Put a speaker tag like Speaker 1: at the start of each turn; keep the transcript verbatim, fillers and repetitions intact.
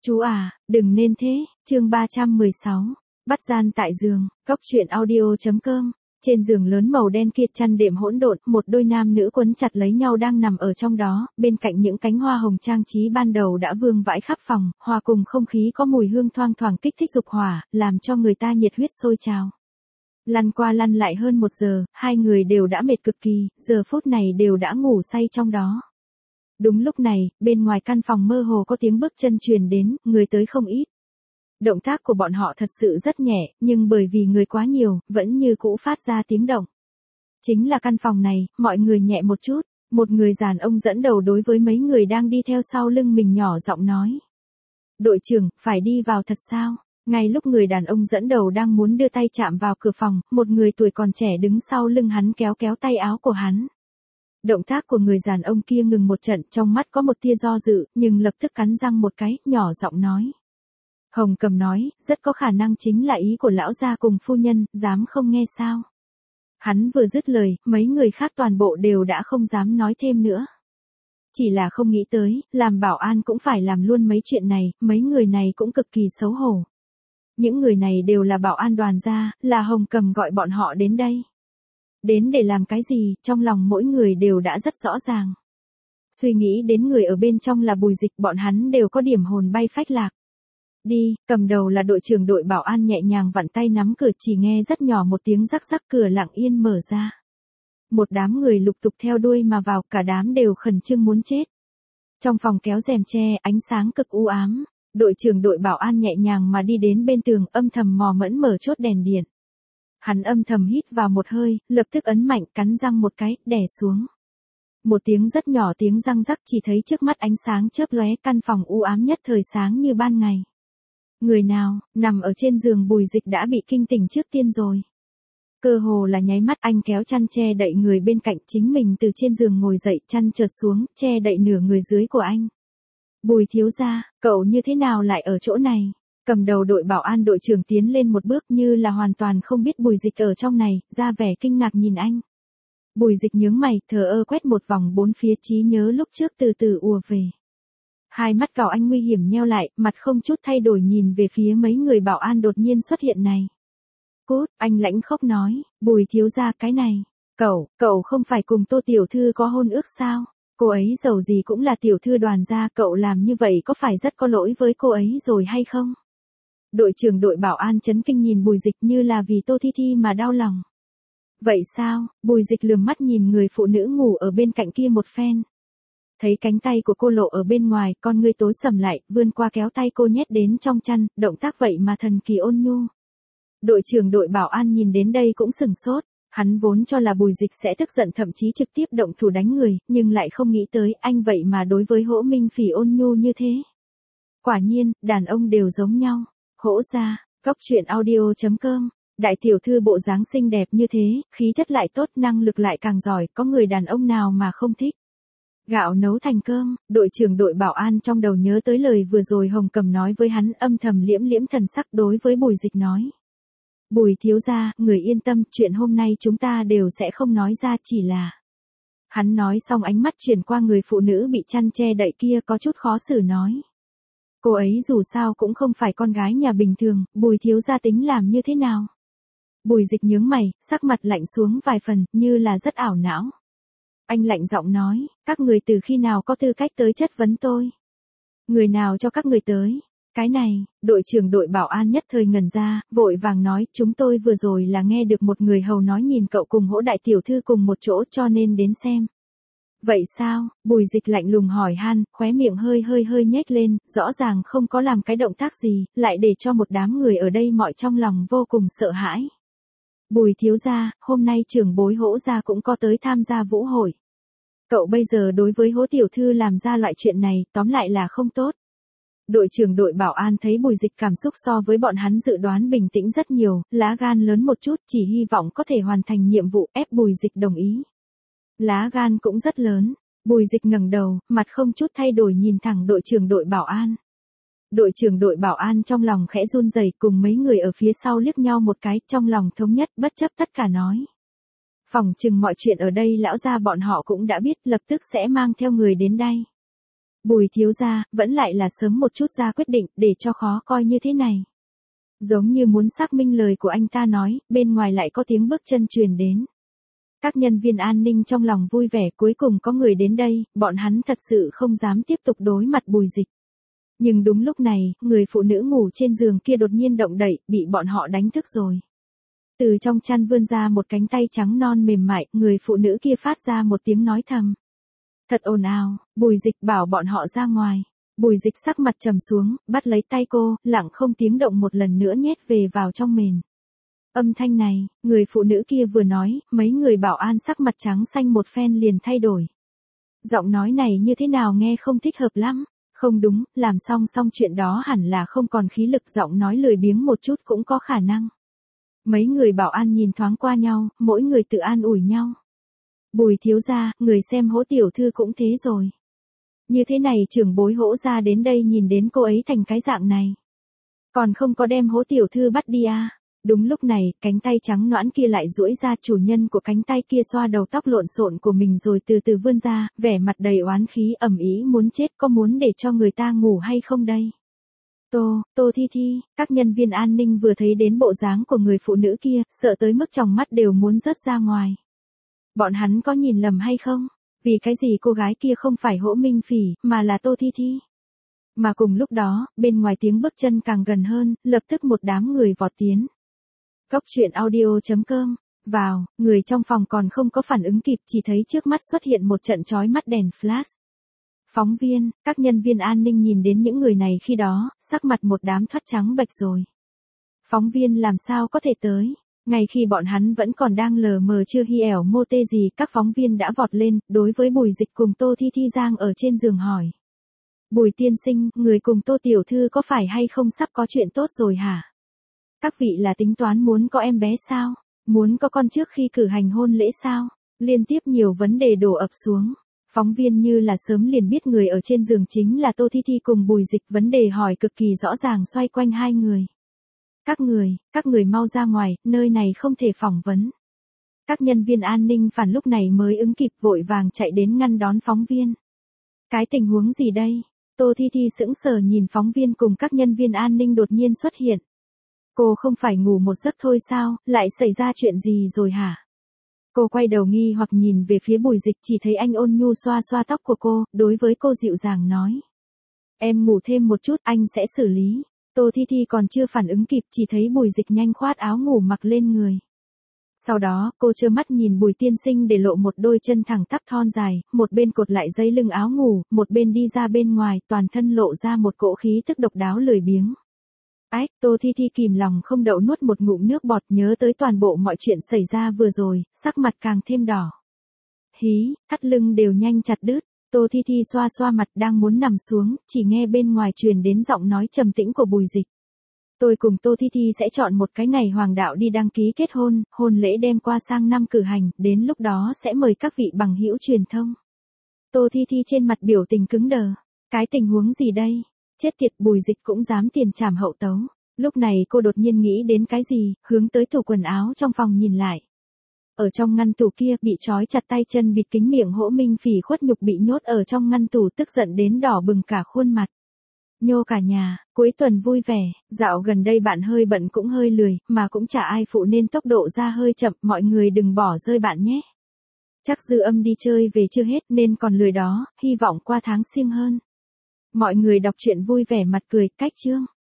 Speaker 1: Chú à, đừng nên thế, chương ba trăm mười sáu, bắt gian tại giường, cóc truyện audio chấm com. Trên giường lớn màu đen kia chăn đệm hỗn độn, một đôi nam nữ quấn chặt lấy nhau đang nằm ở trong đó, bên cạnh những cánh hoa hồng trang trí ban đầu đã vương vãi khắp phòng, hòa cùng không khí có mùi hương thoang thoảng kích thích dục hỏa, làm cho người ta nhiệt huyết sôi trào. Lăn qua lăn lại hơn một giờ, hai người đều đã mệt cực kỳ, giờ phút này đều đã ngủ say trong đó. Đúng lúc này, bên ngoài căn phòng mơ hồ có tiếng bước chân truyền đến, người tới không ít. Động tác của bọn họ thật sự rất nhẹ, nhưng bởi vì người quá nhiều, vẫn như cũ phát ra tiếng động. Chính là căn phòng này, mọi người nhẹ một chút, một người đàn ông dẫn đầu đối với mấy người đang đi theo sau lưng mình nhỏ giọng nói. Đội trưởng, phải đi vào thật sao? Ngay lúc người đàn ông dẫn đầu đang muốn đưa tay chạm vào cửa phòng, một người tuổi còn trẻ đứng sau lưng hắn kéo kéo tay áo của hắn. Động tác của người đàn ông kia ngừng một trận, trong mắt có một tia do dự, nhưng lập tức cắn răng một cái, nhỏ giọng nói. Hồng Cầm nói, rất có khả năng chính là ý của lão gia cùng phu nhân, dám không nghe sao. Hắn vừa dứt lời, mấy người khác toàn bộ đều đã không dám nói thêm nữa. Chỉ là không nghĩ tới, làm bảo an cũng phải làm luôn mấy chuyện này, mấy người này cũng cực kỳ xấu hổ. Những người này đều là bảo an đoàn gia, là Hồng Cầm gọi bọn họ đến đây. Đến để làm cái gì, trong lòng mỗi người đều đã rất rõ ràng. Suy nghĩ đến người ở bên trong là Bùi Dịch, bọn hắn đều có điểm hồn bay phách lạc. Đi, cầm đầu là đội trưởng đội bảo an nhẹ nhàng vặn tay nắm cửa, chỉ nghe rất nhỏ một tiếng rắc rắc, cửa lặng yên mở ra. Một đám người lục tục theo đuôi mà vào, cả đám đều khẩn trương muốn chết. Trong phòng kéo rèm che, ánh sáng cực u ám, đội trưởng đội bảo an nhẹ nhàng mà đi đến bên tường, âm thầm mò mẫm mở chốt đèn điện. Hắn âm thầm hít vào một hơi, lập tức ấn mạnh, cắn răng một cái, đè xuống. Một tiếng rất nhỏ tiếng răng rắc, chỉ thấy trước mắt ánh sáng chớp lóe, căn phòng u ám nhất thời sáng như ban ngày. Người nào, nằm ở trên giường Bùi Dịch đã bị kinh tỉnh trước tiên rồi. Cơ hồ là nháy mắt, anh kéo chăn che đậy người bên cạnh, chính mình từ trên giường ngồi dậy, chăn trượt xuống, che đậy nửa người dưới của anh. Bùi thiếu gia, cậu như thế nào lại ở chỗ này? Cầm đầu đội bảo an đội trưởng tiến lên một bước như là hoàn toàn không biết Bùi Dịch ở trong này, ra vẻ kinh ngạc nhìn anh. Bùi Dịch nhướng mày, thờ ơ quét một vòng bốn phía, trí nhớ lúc trước từ từ ùa về. Hai mắt cào anh nguy hiểm nheo lại, mặt không chút thay đổi nhìn về phía mấy người bảo an đột nhiên xuất hiện này. Cút, anh lãnh khốc nói, Bùi thiếu gia cái này. Cậu, cậu không phải cùng Tô tiểu thư có hôn ước sao? Cô ấy dầu gì cũng là tiểu thư đoàn gia, cậu làm như vậy có phải rất có lỗi với cô ấy rồi hay không? Đội trưởng đội bảo an chấn kinh nhìn Bùi Dịch như là vì Tô Thi Thi mà đau lòng. Vậy sao? Bùi Dịch lườm mắt nhìn người phụ nữ ngủ ở bên cạnh kia một phen. Thấy cánh tay của cô lộ ở bên ngoài, con ngươi tối sầm lại, vươn qua kéo tay cô nhét đến trong chăn, động tác vậy mà thần kỳ ôn nhu. Đội trưởng đội bảo an nhìn đến đây cũng sừng sốt, hắn vốn cho là Bùi Dịch sẽ tức giận thậm chí trực tiếp động thủ đánh người, nhưng lại không nghĩ tới anh vậy mà đối với Hỗ Minh Phỉ ôn nhu như thế. Quả nhiên, đàn ông đều giống nhau. Hỗ gia, cóc truyện audio chấm com. Đại tiểu thư bộ dáng xinh đẹp như thế, khí chất lại tốt, năng lực lại càng giỏi, có người đàn ông nào mà không thích. Gạo nấu thành cơm, đội trưởng đội bảo an trong đầu nhớ tới lời vừa rồi Hồng Cầm nói với hắn, âm thầm liễm liễm thần sắc đối với Bùi Dịch nói. Bùi thiếu gia, người yên tâm, chuyện hôm nay chúng ta đều sẽ không nói ra, chỉ là. Hắn nói xong ánh mắt chuyển qua người phụ nữ bị chăn che đậy kia, có chút khó xử nói. Cô ấy dù sao cũng không phải con gái nhà bình thường, Bùi thiếu gia tính làm như thế nào? Bùi Dịch nhướng mày, sắc mặt lạnh xuống vài phần, như là rất ảo não. Anh lạnh giọng nói, các người từ khi nào có tư cách tới chất vấn tôi? Người nào cho các người tới? Cái này, đội trưởng đội bảo an nhất thời ngẩn ra, vội vàng nói, chúng tôi vừa rồi là nghe được một người hầu nói nhìn cậu cùng Hỗ đại tiểu thư cùng một chỗ cho nên đến xem. Vậy sao? Bùi Dịch lạnh lùng hỏi han, khóe miệng hơi hơi hơi nhếch lên, rõ ràng không có làm cái động tác gì, lại để cho một đám người ở đây mọi trong lòng vô cùng sợ hãi. Bùi thiếu gia, hôm nay trưởng bối Hỗ gia cũng có tới tham gia vũ hội. Cậu bây giờ đối với Hỗ tiểu thư làm ra loại chuyện này, tóm lại là không tốt. Đội trưởng đội bảo an thấy Bùi Dịch cảm xúc so với bọn hắn dự đoán bình tĩnh rất nhiều, lá gan lớn một chút, chỉ hy vọng có thể hoàn thành nhiệm vụ, ép Bùi Dịch đồng ý. Lá gan cũng rất lớn. Bùi Dịch ngẩng đầu, mặt không chút thay đổi nhìn thẳng đội trưởng đội bảo an. Đội trưởng đội bảo an trong lòng khẽ run rẩy, cùng mấy người ở phía sau liếc nhau một cái, trong lòng thống nhất, bất chấp tất cả nói. Phỏng chừng mọi chuyện ở đây lão gia bọn họ cũng đã biết, lập tức sẽ mang theo người đến đây. Bùi thiếu gia, vẫn lại là sớm một chút ra quyết định để cho khó coi như thế này. Giống như muốn xác minh lời của anh ta nói, bên ngoài lại có tiếng bước chân truyền đến. Các nhân viên an ninh trong lòng vui vẻ, cuối cùng có người đến đây, bọn hắn thật sự không dám tiếp tục đối mặt Bùi Dịch. Nhưng đúng lúc này, người phụ nữ ngủ trên giường kia đột nhiên động đậy, bị bọn họ đánh thức rồi. Từ trong chăn vươn ra một cánh tay trắng non mềm mại, người phụ nữ kia phát ra một tiếng nói thầm. Thật ồn ào, Bùi Dịch bảo bọn họ ra ngoài. Bùi Dịch sắc mặt trầm xuống, bắt lấy tay cô, lặng không tiếng động một lần nữa nhét về vào trong mền. Âm thanh này, người phụ nữ kia vừa nói, mấy người bảo an sắc mặt trắng xanh một phen liền thay đổi. Giọng nói này như thế nào nghe không thích hợp lắm. Không đúng, làm xong xong chuyện đó hẳn là không còn khí lực, giọng nói lười biếng một chút cũng có khả năng. Mấy người bảo an nhìn thoáng qua nhau, mỗi người tự an ủi nhau. Bùi thiếu gia, người xem Hỗ tiểu thư cũng thế rồi. Như thế này trưởng bối Hỗ gia đến đây nhìn đến cô ấy thành cái dạng này. Còn không có đem Hỗ tiểu thư bắt đi à. Đúng lúc này, cánh tay trắng nõn kia lại duỗi ra, chủ nhân của cánh tay kia xoa đầu tóc lộn xộn của mình rồi từ từ vươn ra, vẻ mặt đầy oán khí ầm ĩ muốn chết, có muốn để cho người ta ngủ hay không đây? Tô, Tô Thi Thi, các nhân viên an ninh vừa thấy đến bộ dáng của người phụ nữ kia, sợ tới mức tròng mắt đều muốn rớt ra ngoài. Bọn hắn có nhìn lầm hay không? Vì cái gì cô gái kia không phải Hỗ Minh Phỉ, mà là Tô Thi Thi? Mà cùng lúc đó, bên ngoài tiếng bước chân càng gần hơn, lập tức một đám người vọt tiến. Cốc truyện audio chấm com, vào, người trong phòng còn không có phản ứng kịp, chỉ thấy trước mắt xuất hiện một trận chói mắt đèn flash. Phóng viên, các nhân viên an ninh nhìn đến những người này khi đó, sắc mặt một đám thoát trắng bệch rồi. Phóng viên làm sao có thể tới? Ngay khi bọn hắn vẫn còn đang lờ mờ chưa hi ẻo mô tê gì, các phóng viên đã vọt lên, đối với Bùi Dịch cùng Tô Thi Thi Giang ở trên giường hỏi. Bùi tiên sinh, người cùng Tô tiểu thư có phải hay không sắp có chuyện tốt rồi hả? Các vị là tính toán muốn có em bé sao? Muốn có con trước khi cử hành hôn lễ sao? Liên tiếp nhiều vấn đề đổ ập xuống. Phóng viên như là sớm liền biết người ở trên giường chính là Tô Thi Thi cùng Bùi Dịch, vấn đề hỏi cực kỳ rõ ràng xoay quanh hai người. Các người, các người mau ra ngoài, nơi này không thể phỏng vấn. Các nhân viên an ninh phản lúc này mới ứng kịp vội vàng chạy đến ngăn đón phóng viên. Cái tình huống gì đây? Tô Thi Thi sững sờ nhìn phóng viên cùng các nhân viên an ninh đột nhiên xuất hiện. Cô không phải ngủ một giấc thôi sao, lại xảy ra chuyện gì rồi hả? Cô quay đầu nghi hoặc nhìn về phía Bùi Dịch, chỉ thấy anh ôn nhu xoa xoa tóc của cô, đối với cô dịu dàng nói. Em ngủ thêm một chút, anh sẽ xử lý. Tô Thi Thi còn chưa phản ứng kịp, chỉ thấy Bùi Dịch nhanh khoát áo ngủ mặc lên người. Sau đó, cô trơ mắt nhìn Bùi tiên sinh để lộ một đôi chân thẳng tắp thon dài, một bên cột lại dây lưng áo ngủ, một bên đi ra bên ngoài, toàn thân lộ ra một cỗ khí tức độc đáo lười biếng. Ách, Tô Thi Thi kìm lòng không đậu nuốt một ngụm nước bọt, nhớ tới toàn bộ mọi chuyện xảy ra vừa rồi, sắc mặt càng thêm đỏ. Hí, thắt lưng đều nhanh chặt đứt. Tô Thi Thi xoa xoa mặt đang muốn nằm xuống, chỉ nghe bên ngoài truyền đến giọng nói trầm tĩnh của Bùi Dịch. Tôi cùng Tô Thi Thi sẽ chọn một cái ngày hoàng đạo đi đăng ký kết hôn, hôn lễ đem qua sang năm cử hành, đến lúc đó sẽ mời các vị bằng hữu truyền thông. Tô Thi Thi trên mặt biểu tình cứng đờ. Cái tình huống gì đây? Chết tiệt, Bùi Dịch cũng dám tiền trảm hậu tấu. Lúc này cô đột nhiên nghĩ đến cái gì, hướng tới tủ quần áo trong phòng nhìn lại. Ở trong ngăn tủ kia, bị trói chặt tay chân bịt kính miệng Hỗ Minh Phỉ khuất nhục bị nhốt ở trong ngăn tủ, tức giận đến đỏ bừng cả khuôn mặt. Nhô cả nhà, cuối tuần vui vẻ, dạo gần đây bạn hơi bận cũng hơi lười, mà cũng chả ai phụ nên tốc độ ra hơi chậm, mọi người đừng bỏ rơi bạn nhé. Chắc Dư Âm đi chơi về chưa hết nên còn lười đó, hy vọng qua tháng xiêm hơn. Mọi người đọc truyện vui vẻ mặt cười, cách chương.